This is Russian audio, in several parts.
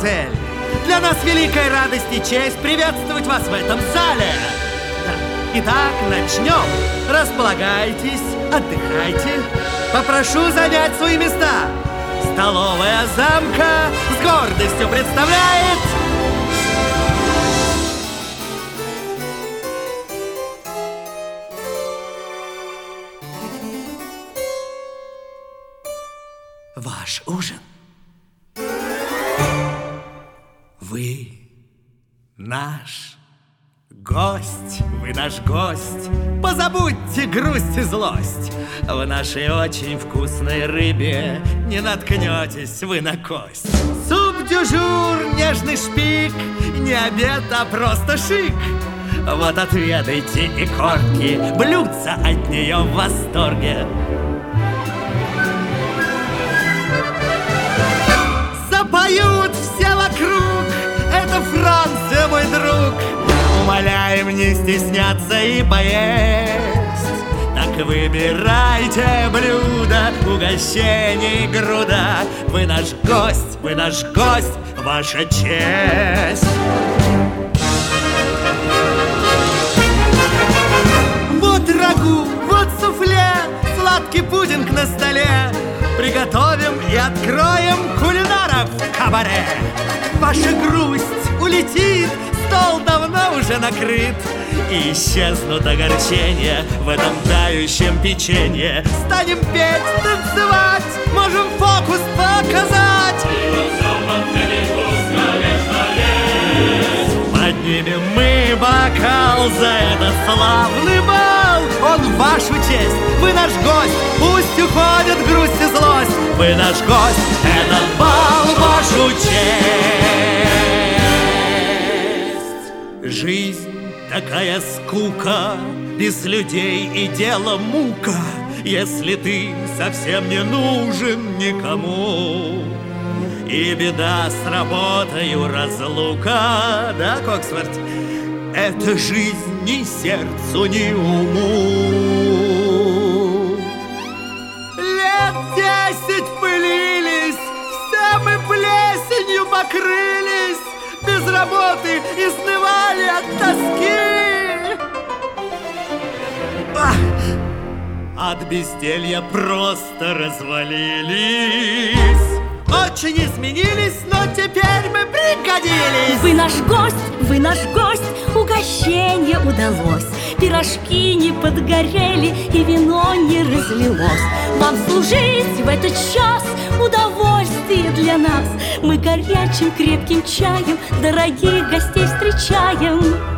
мадемуазель. Для нас великая радость и честь приветствовать вас в этом зале. Да. Итак, начнем. Располагайтесь, отдыхайте. Попрошу занять свои места. Столовая замка с гордостью представляет... Ваш ужин. Вы наш гость, вы наш гость. Позабудьте грусть и злость. В нашей очень вкусной рыбе не наткнетесь вы на кость. Суп-дюжур, нежный шпик, не обед, а просто шик. Вот отведайте и корки, блюдца от нее в восторге. Запоют все вокруг, это Франция, мой друг. Умоляем не стесняться и поесть. Так выбирайте блюдо, угощений груда. Вы наш гость, ваша честь. Вот рагу, вот суфле, сладкий пудинг на столе. Приготовим и откроем кулинаров кабаре. Ваша грусть улетит, стол давно уже накрыт. И исчезнут огорчения в этом тающем печенье. Станем петь, танцевать, можем фокус показать. Поднимем мы бокал за этот славный бал. Он в вашу честь, вы наш гость. Пусть уходит грусть и злость. Вы наш гость, этот бал в вашу честь. Жизнь такая скука, без людей и дело мука. Если ты совсем не нужен никому, и беда с работою разлука, да, Коксворт? Это жизнь ни сердцу, ни уму. Лет 10 пылились, все мы плесенью покрылись, без работы изнывали от тоски. От безделья просто развалились. Очень изменились, но теперь мы пригодились. Вы наш гость, угощение удалось. Пирожки не подгорели и вино не разлилось. Вам служить в этот час удовольствие для нас. Мы горячим крепким чаем дорогих гостей встречаем.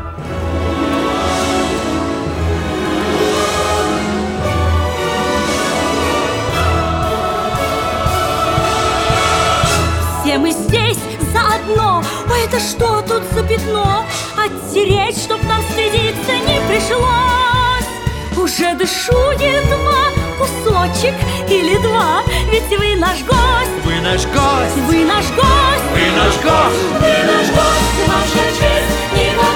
Все мы здесь заодно. Ой, это что тут за пятно? Оттереть, чтоб нам стыдиться не пришлось. Уже дышу едва, кусочек или два. Ведь вы наш гость. Вы наш гость. Вы наш гость. Вы наш гость. Вы наш гость. Ваша честь никогда